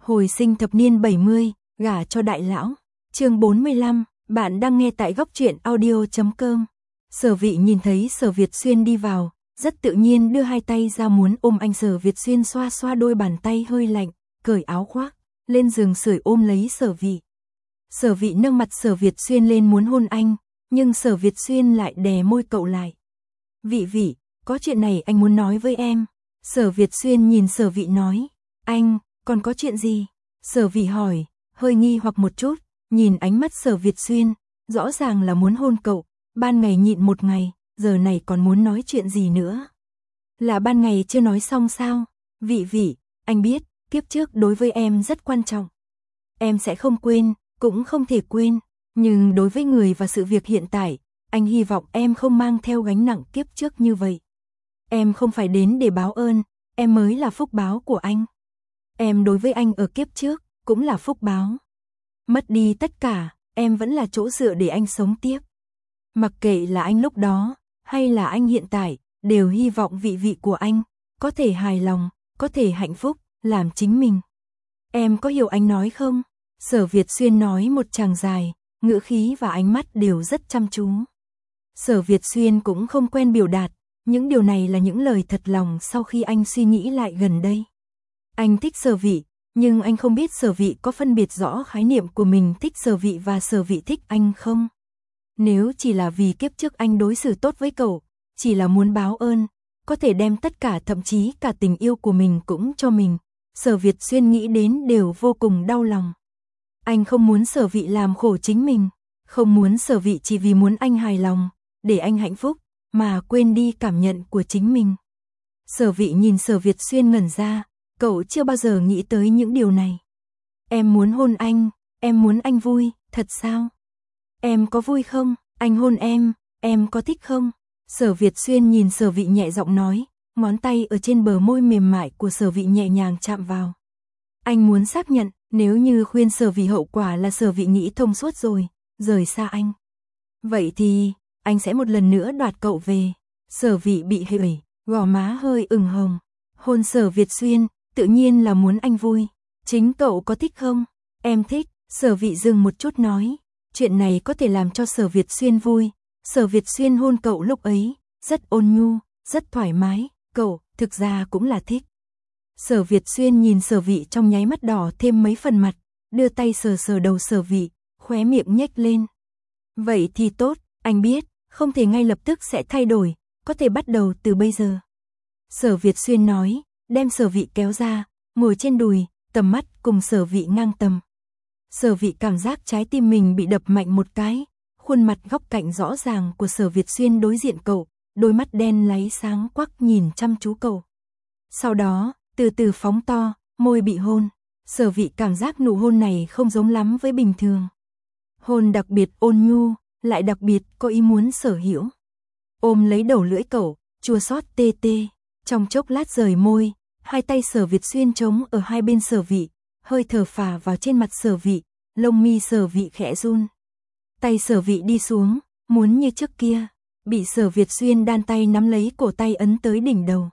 Hồi sinh thập niên 70, gả cho đại lão. Chương 45, bạn đang nghe tại góc truyện audio.com. Sở Vị nhìn thấy Sở Việt Xuyên đi vào, rất tự nhiên đưa hai tay ra muốn ôm anh. Sở Việt Xuyên xoa xoa đôi bàn tay hơi lạnh, cởi áo khoác, lên giường sưởi ôm lấy Sở Vị. Sở Vị nâng mặt Sở Việt Xuyên lên muốn hôn anh, nhưng Sở Việt Xuyên lại đè môi cậu lại. Vị, có chuyện này anh muốn nói với em. Sở Việt Xuyên nhìn Sở Vị nói. Anh, còn có chuyện gì? Sở Vị hỏi, hơi nghi hoặc một chút, nhìn ánh mắt Sở Việt Xuyên, rõ ràng là muốn hôn cậu, ban ngày nhịn một ngày, giờ này còn muốn nói chuyện gì nữa? Là ban ngày chưa nói xong sao? Vị, anh biết, kiếp trước đối với em rất quan trọng. Em sẽ không quên, cũng không thể quên, nhưng đối với người và sự việc hiện tại, anh hy vọng em không mang theo gánh nặng kiếp trước như vậy. Em không phải đến để báo ơn, em mới là phúc báo của anh. Em đối với anh ở kiếp trước, cũng là phúc báo. Mất đi tất cả, em vẫn là chỗ dựa để anh sống tiếp. Mặc kệ là anh lúc đó, hay là anh hiện tại, đều hy vọng vị của anh, có thể hài lòng, có thể hạnh phúc, làm chính mình. Em có hiểu anh nói không? Sở Việt Xuyên nói một tràng dài, ngữ khí và ánh mắt đều rất chăm chú. Sở Việt Xuyên cũng không quen biểu đạt, những điều này là những lời thật lòng sau khi anh suy nghĩ lại gần đây. Anh thích Sở Vị, nhưng anh không biết Sở Vị có phân biệt rõ khái niệm của mình thích Sở Vị và Sở Vị thích anh không? Nếu chỉ là vì kiếp trước anh đối xử tốt với cậu, chỉ là muốn báo ơn, có thể đem tất cả thậm chí cả tình yêu của mình cũng cho mình, Sở Việt Xuyên nghĩ đến đều vô cùng đau lòng. Anh không muốn Sở Vị làm khổ chính mình, không muốn Sở Vị chỉ vì muốn anh hài lòng, để anh hạnh phúc, mà quên đi cảm nhận của chính mình. Sở Vị nhìn Sở Việt Xuyên ngẩn ra, cậu chưa bao giờ nghĩ tới những điều này. Em muốn hôn anh, em muốn anh vui, thật sao? Em có vui không? Anh hôn em có thích không? Sở Việt Xuyên nhìn Sở Vị nhẹ giọng nói, ngón tay ở trên bờ môi mềm mại của Sở Vị nhẹ nhàng chạm vào. Anh muốn xác nhận, nếu như khuyên Sở Vị hậu quả là Sở Vị nghĩ thông suốt rồi, rời xa anh. Vậy thì, anh sẽ một lần nữa đoạt cậu về. Sở Vị bị hửi, gò má hơi ửng hồng. Hôn Sở Việt Xuyên, tự nhiên là muốn anh vui. Chính cậu có thích không? Em thích. Sở Vị dừng một chút nói. Chuyện này có thể làm cho Sở Việt Xuyên vui. Sở Việt Xuyên hôn cậu lúc ấy, rất ôn nhu, rất thoải mái. Cậu, thực ra cũng là thích. Sở Việt Xuyên nhìn Sở Vị trong nháy mắt đỏ thêm mấy phần mặt, đưa tay sờ sờ đầu Sở Vị, khóe miệng nhếch lên. Vậy thì tốt, anh biết, không thể ngay lập tức sẽ thay đổi, có thể bắt đầu từ bây giờ. Sở Việt Xuyên nói, đem Sở Vị kéo ra, ngồi trên đùi, tầm mắt cùng Sở Vị ngang tầm. Sở Vị cảm giác trái tim mình bị đập mạnh một cái, khuôn mặt góc cạnh rõ ràng của Sở Việt Xuyên đối diện cậu, đôi mắt đen láy sáng quắc nhìn chăm chú cậu. Sau đó, từ từ phóng to, môi bị hôn. Sở Vị cảm giác nụ hôn này không giống lắm với bình thường. Hôn đặc biệt ôn nhu, lại đặc biệt có ý muốn sở hữu. Ôm lấy đầu lưỡi cậu, chua xót tê tê. Trong chốc lát rời môi, hai tay Sở Việt Xuyên trống ở hai bên Sở Vị, hơi thở phả vào trên mặt Sở Vị, lông mi Sở Vị khẽ run. Tay Sở Vị đi xuống, muốn như trước kia, bị Sở Việt Xuyên đan tay nắm lấy cổ tay ấn tới đỉnh đầu.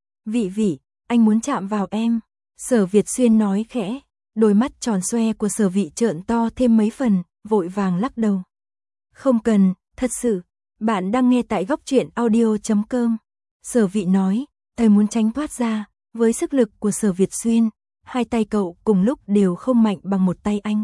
Vị, anh muốn chạm vào em. Sở Việt Xuyên nói khẽ, đôi mắt tròn xoe của Sở Vị trợn to thêm mấy phần, vội vàng lắc đầu. Không cần, thật sự, bạn đang nghe tại góc truyện audio.com. Sở Vị nói, tay muốn tránh thoát ra, với sức lực của Sở Việt Xuyên, hai tay cậu cùng lúc đều không mạnh bằng một tay anh.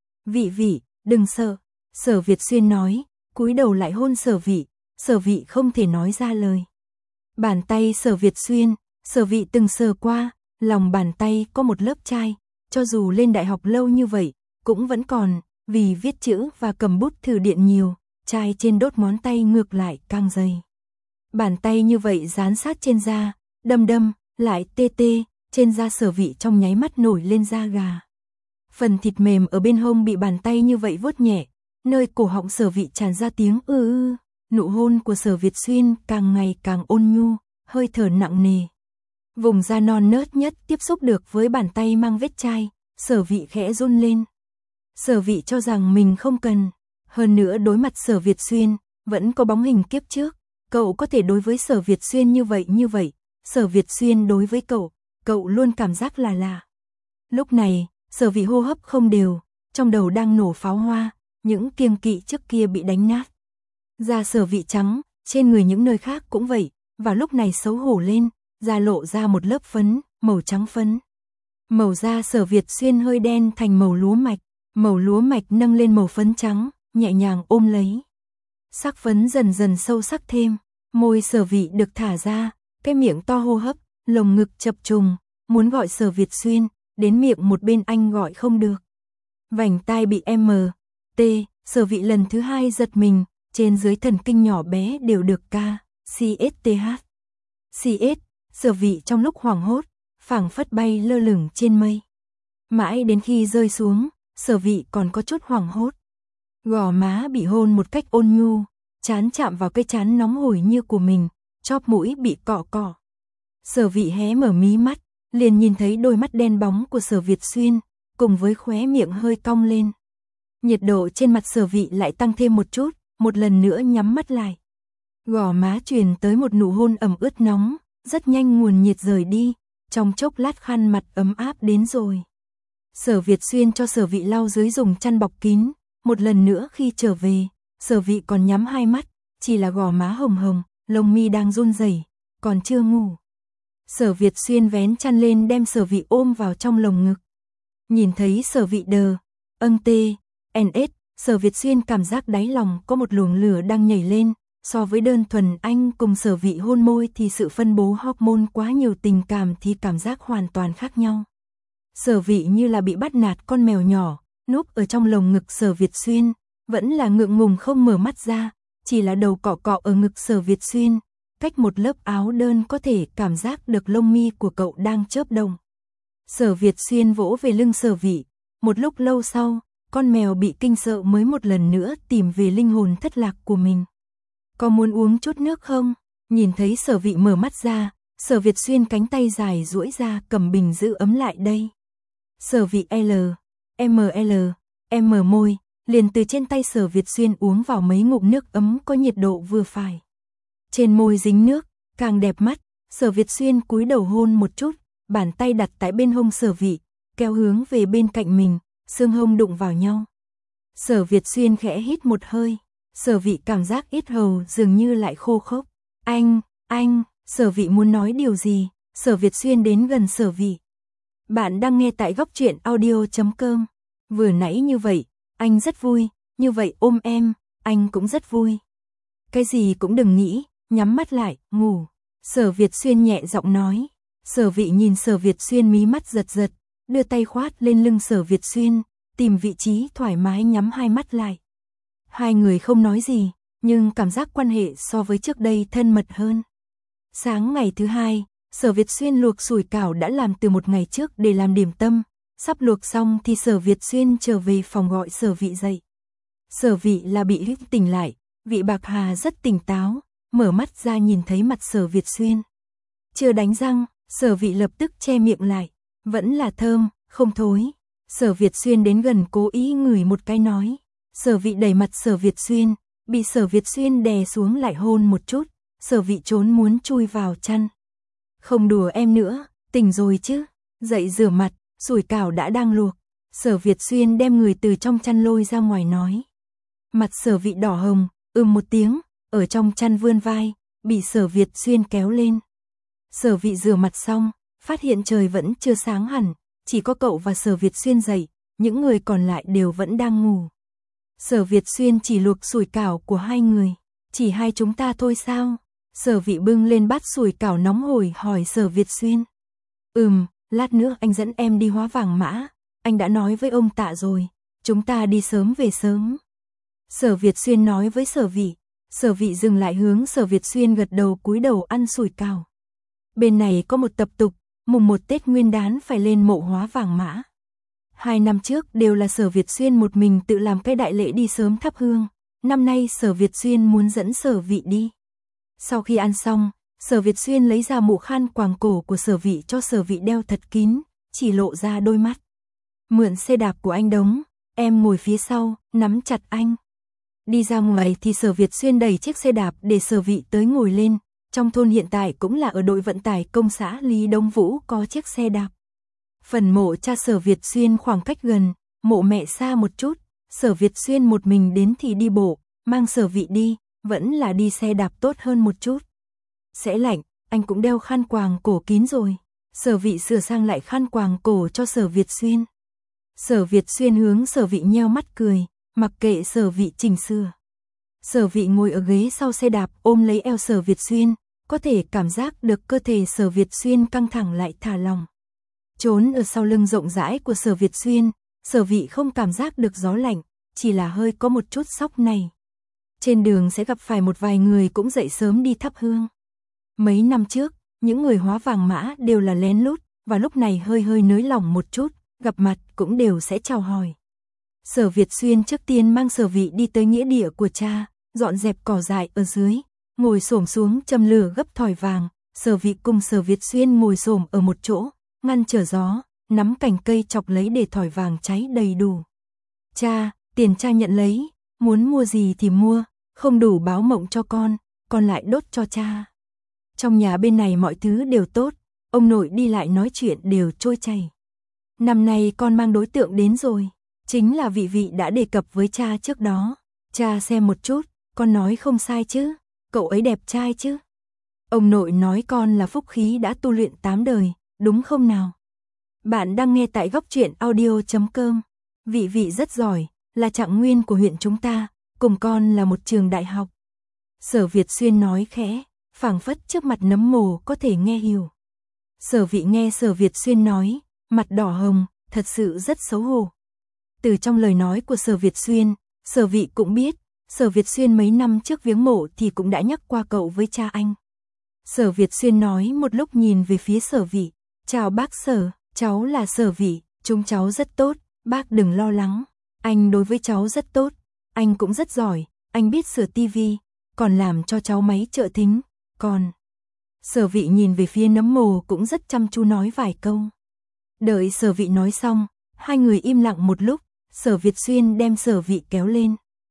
Vị, đừng sợ. Sở Việt Xuyên nói, cúi đầu lại hôn Sở Vị, Sở Vị không thể nói ra lời. Bàn tay Sở Việt Xuyên, Sở Vị từng sờ qua, lòng bàn tay có một lớp chai, cho dù lên đại học lâu như vậy, cũng vẫn còn, vì viết chữ và cầm bút thử điện nhiều, chai trên đốt ngón tay ngược lại càng dày. Bàn tay như vậy dán sát trên da, đâm, lại tê tê, trên da Sở Vị trong nháy mắt nổi lên da gà. Phần thịt mềm ở bên hông bị bàn tay như vậy vuốt nhẹ, nơi cổ họng Sở Vị tràn ra tiếng ư. Nụ hôn của Sở Việt Xuyên càng ngày càng ôn nhu, hơi thở nặng nề. Vùng da non nớt nhất tiếp xúc được với bàn tay mang vết chai, Sở Vị khẽ run lên. Sở Vị cho rằng mình không cần, hơn nữa đối mặt Sở Việt Xuyên, vẫn có bóng hình kiếp trước, cậu có thể đối với Sở Việt Xuyên như vậy, Sở Việt Xuyên đối với cậu luôn cảm giác là lạ. Lúc này, Sở Vị hô hấp không đều, trong đầu đang nổ pháo hoa, những kiêng kỵ trước kia bị đánh nát. Da Sở Vị trắng, trên người những nơi khác cũng vậy, và lúc này xấu hổ lên, da lộ ra một lớp phấn, màu trắng phấn. Màu da Sở Việt Xuyên hơi đen thành màu lúa mạch nâng lên màu phấn trắng, nhẹ nhàng ôm lấy. Sắc phấn dần dần sâu sắc thêm, môi Sở Vị được thả ra, cái miệng to hô hấp, lồng ngực chập trùng, muốn gọi Sở Việt Xuyên, đến miệng một bên anh gọi không được. Vành tai bị M.T. Sở Vị lần thứ hai giật mình, trên dưới thần kinh nhỏ bé đều được C.S.T.H. Sở Vị trong lúc hoảng hốt, phảng phất bay lơ lửng trên mây. Mãi đến khi rơi xuống, Sở Vị còn có chút hoảng hốt. Gò má bị hôn một cách ôn nhu, trán chạm vào cái trán nóng hổi như của mình, chóp mũi bị cọ cọ. Sở Vị hé mở mí mắt, liền nhìn thấy đôi mắt đen bóng của Sở Việt Xuyên, cùng với khóe miệng hơi cong lên. Nhiệt độ trên mặt Sở Vị lại tăng thêm một chút, một lần nữa nhắm mắt lại. Gò má truyền tới một nụ hôn ẩm ướt nóng, rất nhanh nguồn nhiệt rời đi, trong chốc lát khăn mặt ấm áp đến rồi. Sở Việt Xuyên cho Sở Vị lau dưới dùng chăn bọc kín, một lần nữa khi trở về, Sở Vị còn nhắm hai mắt, chỉ là gò má hồng hồng, lông mi đang run rẩy, còn chưa ngủ. Sở Việt Xuyên vén chăn lên đem Sở Vị ôm vào trong lồng ngực. Nhìn thấy Sở Vị NS, Sở Việt Xuyên cảm giác đáy lòng có một luồng lửa đang nhảy lên, so với đơn thuần anh cùng Sở Vị hôn môi thì sự phân bố hormone quá nhiều tình cảm thì cảm giác hoàn toàn khác nhau. Sở Vị như là bị bắt nạt con mèo nhỏ, núp ở trong lồng ngực Sở Việt Xuyên, vẫn là ngượng ngùng không mở mắt ra, chỉ là đầu cọ cọ ở ngực Sở Việt Xuyên, cách một lớp áo đơn có thể cảm giác được lông mi của cậu đang chớp động. Sở Việt Xuyên vỗ về lưng Sở Vị, một lúc lâu sau, con mèo bị kinh sợ mới một lần nữa tìm về linh hồn thất lạc của mình. Có muốn uống chút nước không? Nhìn thấy Sở Vị mở mắt ra, Sở Việt Xuyên cánh tay dài duỗi ra cầm bình giữ ấm lại đây. Sở Vị M môi, liền từ trên tay Sở Việt Xuyên uống vào mấy ngụm nước ấm có nhiệt độ vừa phải. Trên môi dính nước, càng đẹp mắt, Sở Việt Xuyên cúi đầu hôn một chút, bàn tay đặt tại bên hông Sở Vị, kéo hướng về bên cạnh mình, xương hông đụng vào nhau. Sở Việt Xuyên khẽ hít một hơi, Sở Vị cảm giác yết hầu dường như lại khô khốc. Anh, Sở Vị muốn nói điều gì? Sở Việt Xuyên đến gần Sở Vị. Bạn đang nghe tại góc truyện audio.com. Vừa nãy như vậy, anh rất vui, như vậy ôm em, anh cũng rất vui. Cái gì cũng đừng nghĩ, nhắm mắt lại, ngủ. Sở Việt Xuyên nhẹ giọng nói. Sở Vị nhìn Sở Việt Xuyên mí mắt giật giật, đưa tay khoát lên lưng Sở Việt Xuyên, tìm vị trí thoải mái nhắm hai mắt lại. Hai người không nói gì, nhưng cảm giác quan hệ so với trước đây thân mật hơn. Sáng ngày thứ hai, Sở Việt Xuyên luộc sủi cảo đã làm từ một ngày trước để làm điểm tâm. Sắp luộc xong thì Sở Việt Xuyên trở về phòng gọi Sở Vị dậy. Sở Vị là bị hít tỉnh lại, Vị Bạc Hà rất tỉnh táo, mở mắt ra nhìn thấy mặt Sở Việt Xuyên. Chưa đánh răng, Sở Vị lập tức che miệng lại, vẫn là thơm, không thối. Sở Việt Xuyên đến gần cố ý ngửi một cái nói. Sở Vị đẩy mặt Sở Việt Xuyên, bị Sở Việt Xuyên đè xuống lại hôn một chút, Sở Vị trốn muốn chui vào chăn. Không đùa em nữa, tỉnh rồi chứ, dậy rửa mặt, sủi cảo đã đang luộc. Sở Việt Xuyên đem người từ trong chăn lôi ra ngoài nói. Mặt Sở Vị đỏ hồng, một tiếng, ở trong chăn vươn vai, bị Sở Việt Xuyên kéo lên. Sở Vị rửa mặt xong, phát hiện trời vẫn chưa sáng hẳn, chỉ có cậu và Sở Việt Xuyên dậy, những người còn lại đều vẫn đang ngủ. Sở Việt Xuyên chỉ luộc sủi cảo của hai người, chỉ hai chúng ta thôi sao? Sở Vị bưng lên bát sủi cảo nóng hổi hỏi Sở Việt Xuyên. Lát nữa anh dẫn em đi Hóa Vàng Mã, anh đã nói với ông Tạ rồi, chúng ta đi sớm về sớm. Sở Việt Xuyên nói với Sở Vị. Sở Vị dừng lại hướng Sở Việt Xuyên gật đầu cúi đầu ăn sủi cảo. Bên này có một tập tục, mùng 1 Tết Nguyên đán phải lên mộ Hóa Vàng Mã. 2 năm trước đều là Sở Việt Xuyên một mình tự làm cái đại lễ đi sớm thắp hương, năm nay Sở Việt Xuyên muốn dẫn Sở Vị đi. Sau khi ăn xong, Sở Việt Xuyên lấy ra mũ khăn quàng cổ của Sở Vị cho Sở Vị đeo thật kín, chỉ lộ ra đôi mắt. Mượn xe đạp của anh Đống, em ngồi phía sau, nắm chặt anh. Đi ra ngoài thì Sở Việt Xuyên đẩy chiếc xe đạp để Sở Vị tới ngồi lên, trong thôn hiện tại cũng là ở đội vận tải công xã Lý Đông Vũ có chiếc xe đạp. Phần mộ cha Sở Việt Xuyên khoảng cách gần, mộ mẹ xa một chút, Sở Việt Xuyên một mình đến thì đi bộ, mang Sở Vị đi, vẫn là đi xe đạp tốt hơn một chút. Sẽ lạnh, anh cũng đeo khăn quàng cổ kín rồi. Sở Vị sửa sang lại khăn quàng cổ cho Sở Việt Xuyên. Sở Việt Xuyên hướng Sở Vị nheo mắt cười, mặc kệ Sở Vị chỉnh sửa. Sở Vị ngồi ở ghế sau xe đạp ôm lấy eo Sở Việt Xuyên, có thể cảm giác được cơ thể Sở Việt Xuyên căng thẳng lại thả lỏng. Trốn ở sau lưng rộng rãi của Sở Việt Xuyên, Sở Vị không cảm giác được gió lạnh, chỉ là hơi có một chút sốc này. Trên đường sẽ gặp phải một vài người cũng dậy sớm đi thắp hương. Mấy năm trước, những người Hóa Vàng Mã đều là lén lút, và lúc này hơi hơi nới lỏng một chút, gặp mặt cũng đều sẽ chào hỏi. Sở Việt Xuyên trước tiên mang Sở Vị đi tới nghĩa địa của cha, dọn dẹp cỏ dại ở dưới, ngồi xổm xuống châm lửa gấp thỏi vàng. Sở Vị cùng Sở Việt Xuyên ngồi xổm ở một chỗ, ngăn trở gió, nắm cành cây chọc lấy để thỏi vàng cháy đầy đủ. Cha, tiền cha nhận lấy, muốn mua gì thì mua, không đủ báo mộng cho con, còn lại đốt cho cha. Trong nhà bên này mọi thứ đều tốt, ông nội đi lại nói chuyện đều trôi chảy. Năm nay con mang đối tượng đến rồi, chính là Vị đã đề cập với cha trước đó. Cha xem một chút, con nói không sai chứ, cậu ấy đẹp trai chứ. Ông nội nói con là phúc khí đã tu luyện 8 đời, đúng không nào? Bạn đang nghe tại Góc Truyện Audio.com. Vị rất giỏi, là trạng nguyên của huyện chúng ta, cùng con là một trường đại học. Sở Việt Xuyên nói khẽ, phảng phất trước mặt nấm mồ có thể nghe hiểu. Sở Vị nghe Sở Việt Xuyên nói, mặt đỏ hồng, thật sự rất xấu hổ. Từ trong lời nói của Sở Việt Xuyên, Sở Vị cũng biết, Sở Việt Xuyên mấy năm trước viếng mộ thì cũng đã nhắc qua cậu với cha anh. Sở Việt Xuyên nói một lúc nhìn về phía Sở Vị, chào bác Sở, cháu là Sở Vị, chúng cháu rất tốt, bác đừng lo lắng, anh đối với cháu rất tốt, anh cũng rất giỏi, anh biết sửa tivi, còn làm cho cháu máy trợ thính, còn... Sở Vị nhìn về phía nấm mồ cũng rất chăm chú nói vài câu. Đợi Sở Vị nói xong, hai người im lặng một lúc, Sở Việt Xuyên đem Sở Vị kéo lên.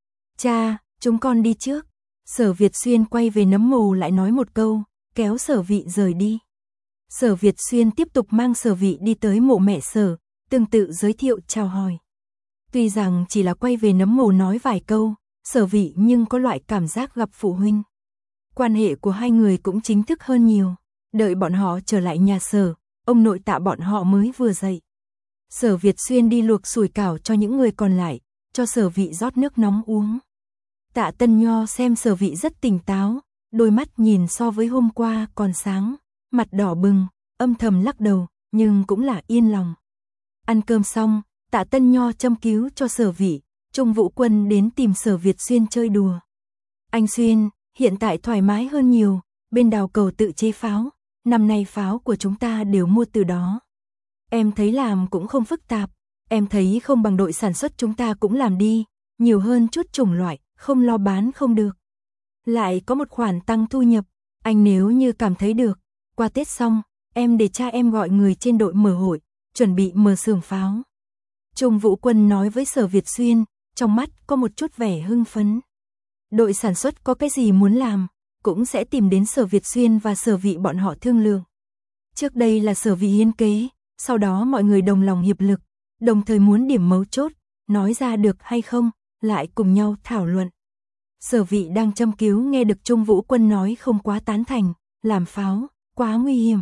Cha, chúng con đi trước. Sở Việt Xuyên quay về nấm mồ lại nói một câu, kéo Sở Vị rời đi. Sở Việt Xuyên tiếp tục mang Sở Vị đi tới mộ mẹ Sở, tương tự giới thiệu chào hỏi. Tuy rằng chỉ là quay về nấm mồ nói vài câu, Sở Vị nhưng có loại cảm giác gặp phụ huynh. Quan hệ của hai người cũng chính thức hơn nhiều. Đợi bọn họ trở lại nhà Sở, ông nội Tạ bọn họ mới vừa dậy. Sở Việt Xuyên đi luộc sủi cảo cho những người còn lại, cho Sở Vị rót nước nóng uống. Tạ Tân Nho xem Sở Vị rất tỉnh táo, đôi mắt nhìn so với hôm qua còn sáng, mặt đỏ bừng, âm thầm lắc đầu, nhưng cũng là yên lòng. Ăn cơm xong, Tạ Tân Nho châm cứu cho Sở Vị, Trung Vũ Quân đến tìm Sở Việt Xuyên chơi đùa. Anh Xuyên, hiện tại thoải mái hơn nhiều, bên Đào Cầu tự chế pháo, năm nay pháo của chúng ta đều mua từ đó. Em thấy làm cũng không phức tạp, em thấy không bằng đội sản xuất chúng ta cũng làm đi, nhiều hơn chút chủng loại, không lo bán không được. Lại có một khoản tăng thu nhập, anh nếu như cảm thấy được, qua Tết xong, em để cha em gọi người trên đội mở hội, chuẩn bị mở xưởng pháo. Trung Vũ Quân nói với Sở Việt Xuyên, trong mắt có một chút vẻ hưng phấn. Đội sản xuất có cái gì muốn làm, cũng sẽ tìm đến Sở Việt Xuyên và Sở Vị bọn họ thương lượng. Trước đây là Sở Vị hiến kế, sau đó mọi người đồng lòng hiệp lực, đồng thời muốn điểm mấu chốt, nói ra được hay không, lại cùng nhau thảo luận. Sở Vị đang châm cứu nghe được Trung Vũ Quân nói không quá tán thành, làm pháo, quá nguy hiểm.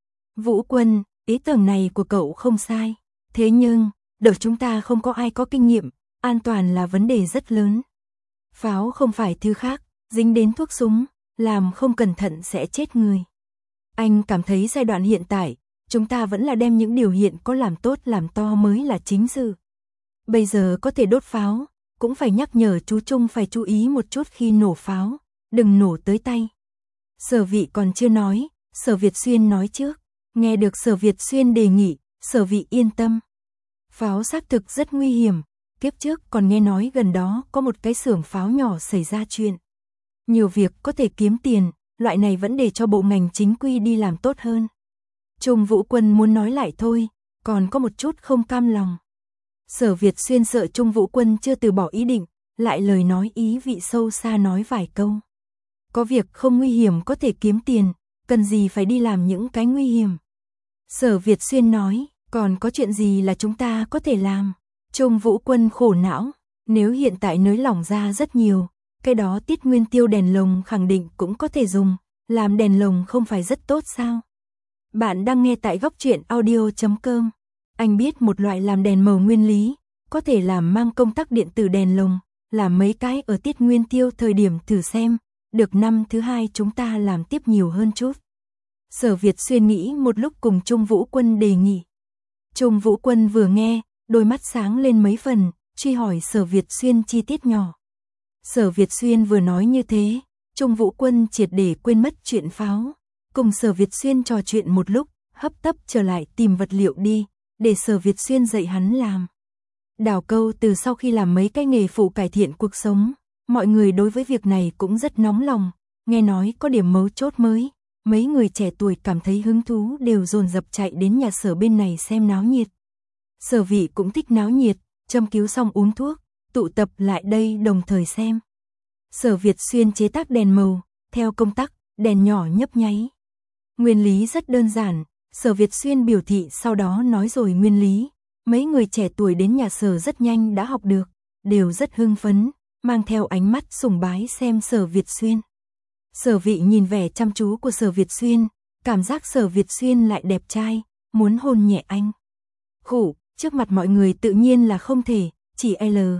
Vũ Quân, ý tưởng này của cậu không sai, thế nhưng, đợt chúng ta không có ai có kinh nghiệm, an toàn là vấn đề rất lớn. Pháo không phải thứ khác, dính đến thuốc súng, làm không cẩn thận sẽ chết người. Anh cảm thấy giai đoạn hiện tại, chúng ta vẫn là đem những điều hiện có làm tốt làm to mới là chính sự. Bây giờ có thể đốt pháo, cũng phải nhắc nhở chú Trung phải chú ý một chút khi nổ pháo, đừng nổ tới tay. Sở Vị còn chưa nói, Sở Việt Xuyên nói trước, nghe được Sở Việt Xuyên đề nghị, Sở Vị yên tâm. Pháo xác thực rất nguy hiểm, kiếp trước còn nghe nói gần đó có một cái xưởng pháo nhỏ xảy ra chuyện. Nhiều việc có thể kiếm tiền, loại này vẫn để cho bộ ngành chính quy đi làm tốt hơn. Trung Vũ Quân muốn nói lại thôi, còn có một chút không cam lòng. Sở Việt Xuyên sợ Trung Vũ Quân chưa từ bỏ ý định, lại lời nói ý vị sâu xa nói vài câu. Có việc không nguy hiểm có thể kiếm tiền, cần gì phải đi làm những cái nguy hiểm. Sở Việt Xuyên nói, Còn có chuyện gì là chúng ta có thể làm? Trung Vũ Quân khổ não, nếu hiện tại nới lỏng ra rất nhiều, cái đó Tiết Nguyên Tiêu đèn lồng khẳng định cũng có thể dùng, làm đèn lồng không phải rất tốt sao? Bạn đang nghe tại góc truyện audio.com. Anh biết một loại làm đèn màu nguyên lý, có thể làm mang công tắc điện tử đèn lồng, làm mấy cái ở Tiết Nguyên Tiêu thời điểm thử xem, được năm thứ hai chúng ta làm tiếp nhiều hơn chút. Sở Việt Xuyên nghĩ một lúc cùng Trung Vũ Quân đề nghị. Trung Vũ Quân vừa nghe, đôi mắt sáng lên mấy phần, truy hỏi Sở Việt Xuyên chi tiết nhỏ. Sở Việt Xuyên vừa nói như thế, Trung Vũ Quân triệt để quên mất chuyện pháo. Cùng Sở Việt Xuyên trò chuyện một lúc, hấp tấp trở lại tìm vật liệu đi, để Sở Việt Xuyên dạy hắn làm. Đào câu từ sau khi làm mấy cái nghề phụ cải thiện cuộc sống, mọi người đối với việc này cũng rất nóng lòng, nghe nói có điểm mấu chốt mới. Mấy người trẻ tuổi cảm thấy hứng thú đều dồn dập chạy đến nhà Sở bên này xem náo nhiệt. Sở Vị cũng thích náo nhiệt, châm cứu xong uống thuốc, tụ tập lại đây đồng thời xem. Sở Việt Xuyên chế tác đèn màu, theo công tắc, đèn nhỏ nhấp nháy. Nguyên lý rất đơn giản, Sở Việt Xuyên biểu thị sau đó nói rồi nguyên lý. Mấy người trẻ tuổi đến nhà Sở rất nhanh đã học được, đều rất hưng phấn, mang theo ánh mắt sùng bái xem Sở Việt Xuyên. Sở Vị nhìn vẻ chăm chú của Sở Việt Xuyên, cảm giác Sở Việt Xuyên lại đẹp trai, muốn hôn nhẹ anh. Khủ, trước mặt mọi người tự nhiên là không thể, chỉ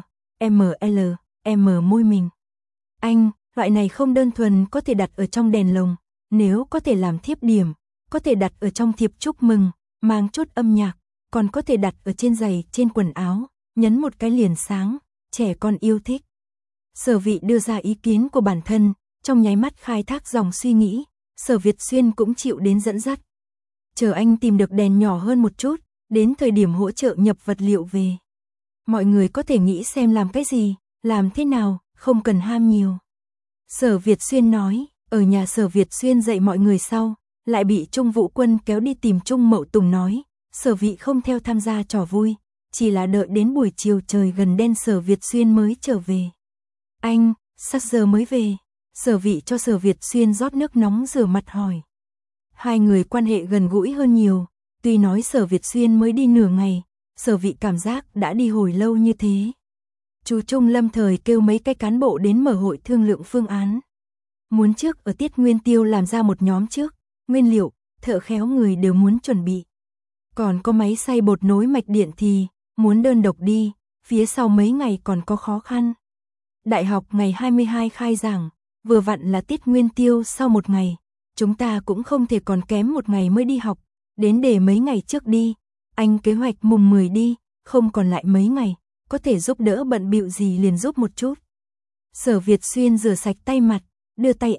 môi mình. Anh, loại này không đơn thuần có thể đặt ở trong đèn lồng, nếu có thể làm thiếp điểm, có thể đặt ở trong thiệp chúc mừng, mang chút âm nhạc, còn có thể đặt ở trên giày, trên quần áo, nhấn một cái liền sáng, trẻ con yêu thích. Sở Vị đưa ra ý kiến của bản thân, trong nháy mắt khai thác dòng suy nghĩ, Sở Việt Xuyên cũng chịu đến dẫn dắt. Chờ anh tìm được đèn nhỏ hơn một chút, đến thời điểm hỗ trợ nhập vật liệu về. Mọi người có thể nghĩ xem làm cái gì, làm thế nào, không cần ham nhiều. Sở Việt Xuyên nói, ở nhà Sở Việt Xuyên dạy mọi người sau, lại bị Trung Vũ Quân kéo đi tìm Trung Mậu Tùng nói, Sở Vị không theo tham gia trò vui, chỉ là đợi đến buổi chiều trời gần đen Sở Việt Xuyên mới trở về. Anh, sao giờ mới về? Sở Vị cho Sở Việt Xuyên rót nước nóng rửa mặt hỏi. Hai người quan hệ gần gũi hơn nhiều, tuy nói Sở Việt Xuyên mới đi nửa ngày, Sở Vị cảm giác đã đi hồi lâu như thế. Chú Trung lâm thời kêu mấy cái cán bộ đến mở hội thương lượng phương án. Muốn trước ở Tiết Nguyên Tiêu làm ra một nhóm trước, nguyên liệu, thợ khéo người đều muốn chuẩn bị. Còn có máy xay bột nối mạch điện thì, muốn đơn độc đi, phía sau mấy ngày còn có khó khăn. Đại học ngày 22 khai giảng, vừa vặn là Tiết Nguyên Tiêu sau một ngày, chúng ta cũng không thể còn kém một ngày mới đi học, đến để mấy ngày trước đi, anh kế hoạch mùng 10 đi, không còn lại mấy ngày, có thể giúp đỡ bận bịu gì liền giúp một chút. Sở Việt Xuyên rửa sạch tay mặt, đưa tay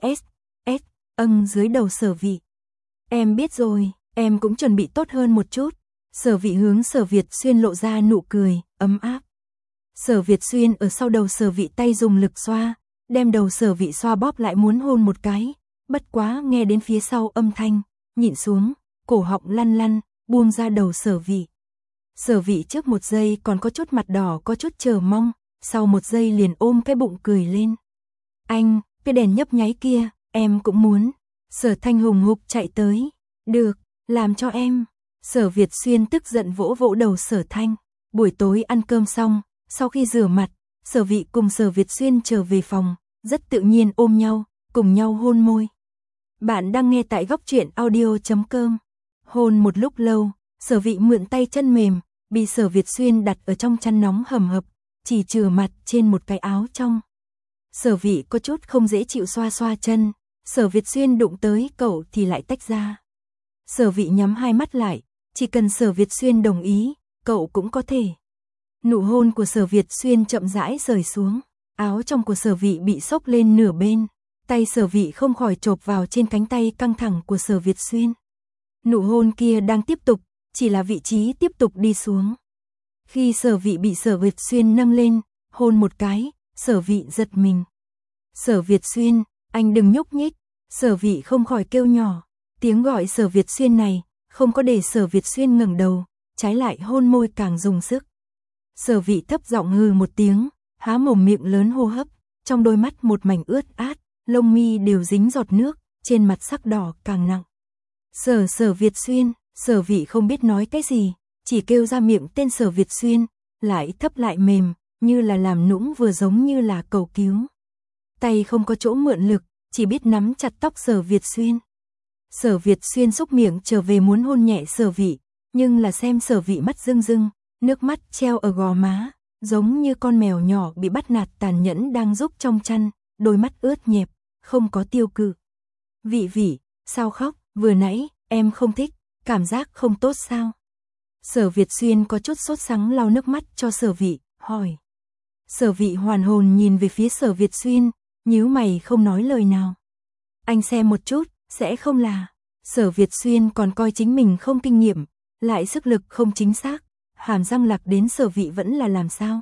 dưới đầu Sở Vị. Em biết rồi, em cũng chuẩn bị tốt hơn một chút. Sở Vị hướng Sở Việt Xuyên lộ ra nụ cười, ấm áp. Sở Việt Xuyên ở sau đầu Sở Vị tay dùng lực xoa, đem đầu Sở Vị xoa bóp lại muốn hôn một cái, bất quá nghe đến phía sau âm thanh, nhịn xuống, cổ họng lăn lăn, buông ra đầu Sở Vị. Sở Vị trước một giây còn có chút mặt đỏ có chút chờ mong, sau một giây liền ôm cái bụng cười lên. Anh, cái đèn nhấp nháy kia, em cũng muốn. Sở Thanh hùng hục chạy tới. Được, làm cho em. Sở Việt Xuyên tức giận vỗ vỗ đầu Sở Thanh. Buổi tối ăn cơm xong, sau khi rửa mặt, Sở Vị cùng Sở Việt Xuyên trở về phòng, rất tự nhiên ôm nhau, cùng nhau hôn môi. Bạn đang nghe tại góc truyện audio.com. Hôn một lúc lâu, Sở Vị mượn tay chân mềm, bị Sở Việt Xuyên đặt ở trong chăn nóng hầm hập, chỉ chừa mặt trên một cái áo trong. Sở Vị có chút không dễ chịu xoa xoa chân, Sở Việt Xuyên đụng tới cậu thì lại tách ra. Sở Vị nhắm hai mắt lại, chỉ cần Sở Việt Xuyên đồng ý, cậu cũng có thể. Nụ hôn của Sở Việt Xuyên chậm rãi rời xuống, áo trong của Sở Vị bị xốc lên nửa bên, tay Sở Vị không khỏi chộp vào trên cánh tay căng thẳng của Sở Việt Xuyên. Nụ hôn kia đang tiếp tục, chỉ là vị trí tiếp tục đi xuống. Khi Sở Vị bị Sở Việt Xuyên nâng lên, hôn một cái, Sở Vị giật mình. Sở Việt Xuyên, anh đừng nhúc nhích. Sở Vị không khỏi kêu nhỏ. Tiếng gọi Sở Việt Xuyên này, không có để Sở Việt Xuyên ngẩng đầu, trái lại hôn môi càng dùng sức. Sở Vị thấp giọng hừ một tiếng, há mồm miệng lớn hô hấp, trong đôi mắt một mảnh ướt át, lông mi đều dính giọt nước, trên mặt sắc đỏ càng nặng. Sở Việt Xuyên, Sở Vị không biết nói cái gì, chỉ kêu ra miệng tên Sở Việt Xuyên, lại thấp lại mềm, như là làm nũng vừa giống như là cầu cứu. Tay không có chỗ mượn lực, chỉ biết nắm chặt tóc Sở Việt Xuyên. Sở Việt Xuyên xúc miệng trở về muốn hôn nhẹ Sở Vị, nhưng là xem Sở Vị mắt rưng rưng, nước mắt treo ở gò má, giống như con mèo nhỏ bị bắt nạt tàn nhẫn đang rúc trong chăn, đôi mắt ướt nhẹp, không có tiêu cự. Vị, sao khóc, vừa nãy, em không thích, cảm giác không tốt sao? Sở Việt Xuyên có chút sốt sắng lau nước mắt cho Sở Vị, hỏi. Sở Vị hoàn hồn nhìn về phía Sở Việt Xuyên, nhíu mày không nói lời nào. Anh xem một chút, sẽ không là. Sở Việt Xuyên còn coi chính mình không kinh nghiệm, lại sức lực không chính xác, hàm răng lạc đến Sở Vị vẫn là làm sao?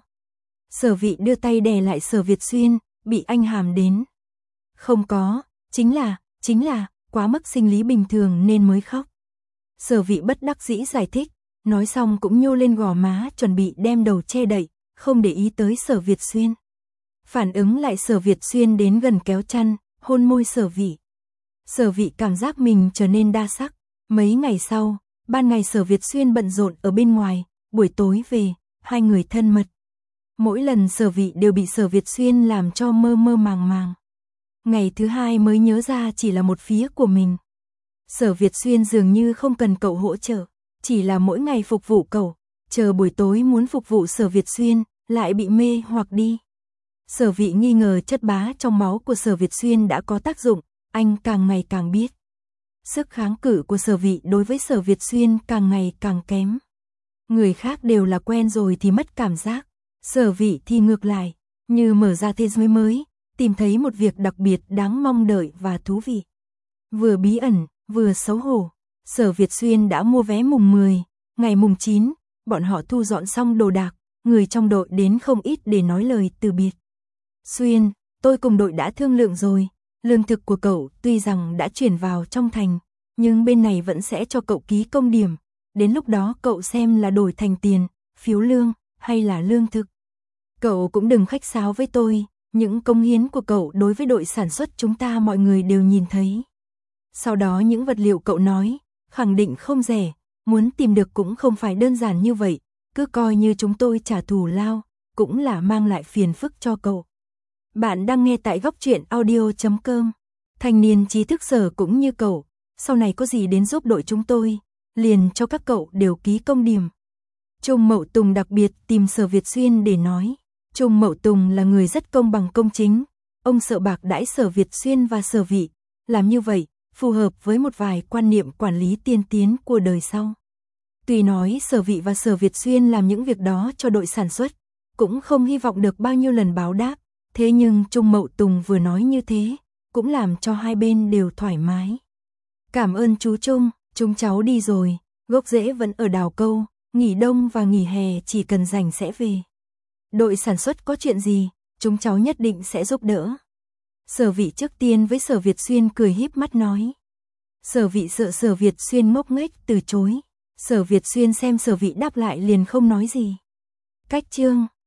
Sở Vị đưa tay đè lại Sở Việt Xuyên, bị anh hàm đến. Không có, chính là, quá mức sinh lý bình thường nên mới khóc. Sở Vị bất đắc dĩ giải thích, nói xong cũng nhô lên gò má chuẩn bị đem đầu che đậy, không để ý tới Sở Việt Xuyên. Phản ứng lại Sở Việt Xuyên đến gần kéo chăn, hôn môi Sở Vị. Sở Vị cảm giác mình trở nên đa sắc. Mấy ngày sau, ban ngày Sở Việt Xuyên bận rộn ở bên ngoài, buổi tối về, hai người thân mật. Mỗi lần Sở Vị đều bị Sở Việt Xuyên làm cho mơ mơ màng màng. Ngày thứ hai mới nhớ ra chỉ là một phía của mình. Sở Việt Xuyên dường như không cần cậu hỗ trợ, chỉ là mỗi ngày phục vụ cậu, chờ buổi tối muốn phục vụ Sở Việt Xuyên, lại bị mê hoặc đi. Sở Vị nghi ngờ chất bá trong máu của Sở Việt Xuyên đã có tác dụng, anh càng ngày càng biết. Sức kháng cự của Sở Vị đối với Sở Việt Xuyên càng ngày càng kém. Người khác đều là quen rồi thì mất cảm giác, Sở Vị thì ngược lại, như mở ra thế giới mới, tìm thấy một việc đặc biệt đáng mong đợi và thú vị. Vừa bí ẩn, vừa xấu hổ, Sở Việt Xuyên đã mua vé mùng 10, ngày mùng 9, bọn họ thu dọn xong đồ đạc, người trong đội đến không ít để nói lời từ biệt. Xuyên, tôi cùng đội đã thương lượng rồi, lương thực của cậu tuy rằng đã chuyển vào trong thành, nhưng bên này vẫn sẽ cho cậu ký công điểm, đến lúc đó cậu xem là đổi thành tiền, phiếu lương, hay là lương thực. Cậu cũng đừng khách sáo với tôi, những công hiến của cậu đối với đội sản xuất chúng ta mọi người đều nhìn thấy. Sau đó những vật liệu cậu nói, khẳng định không rẻ, muốn tìm được cũng không phải đơn giản như vậy, cứ coi như chúng tôi trả thù lao, cũng là mang lại phiền phức cho cậu. Bạn đang nghe tại góc truyện audio.com. Thanh niên trí thức Sở cũng như cậu, sau này có gì đến giúp đội chúng tôi, liền cho các cậu đều ký công điểm. Trung Mậu Tùng đặc biệt tìm Sở Việt Xuyên để nói. Trung Mậu Tùng là người rất công bằng công chính, ông sợ bạc đãi Sở Việt Xuyên và Sở Vị, làm như vậy phù hợp với một vài quan niệm quản lý tiên tiến của đời sau. Tuy nói Sở Vị và Sở Việt Xuyên làm những việc đó cho đội sản xuất, cũng không hy vọng được bao nhiêu lần báo đáp, thế nhưng Trung Mậu Tùng vừa nói như thế, cũng làm cho hai bên đều thoải mái. Cảm ơn chú Trung, chúng cháu đi rồi, gốc rễ vẫn ở Đào Câu, nghỉ đông và nghỉ hè chỉ cần rảnh sẽ về. Đội sản xuất có chuyện gì, chúng cháu nhất định sẽ giúp đỡ. Sở Vị trước tiên với Sở Việt Xuyên cười híp mắt nói. Sở Vị sợ Sở Việt Xuyên ngốc nghếch từ chối. Sở Việt Xuyên xem Sở Vị đáp lại liền không nói gì. Cách chương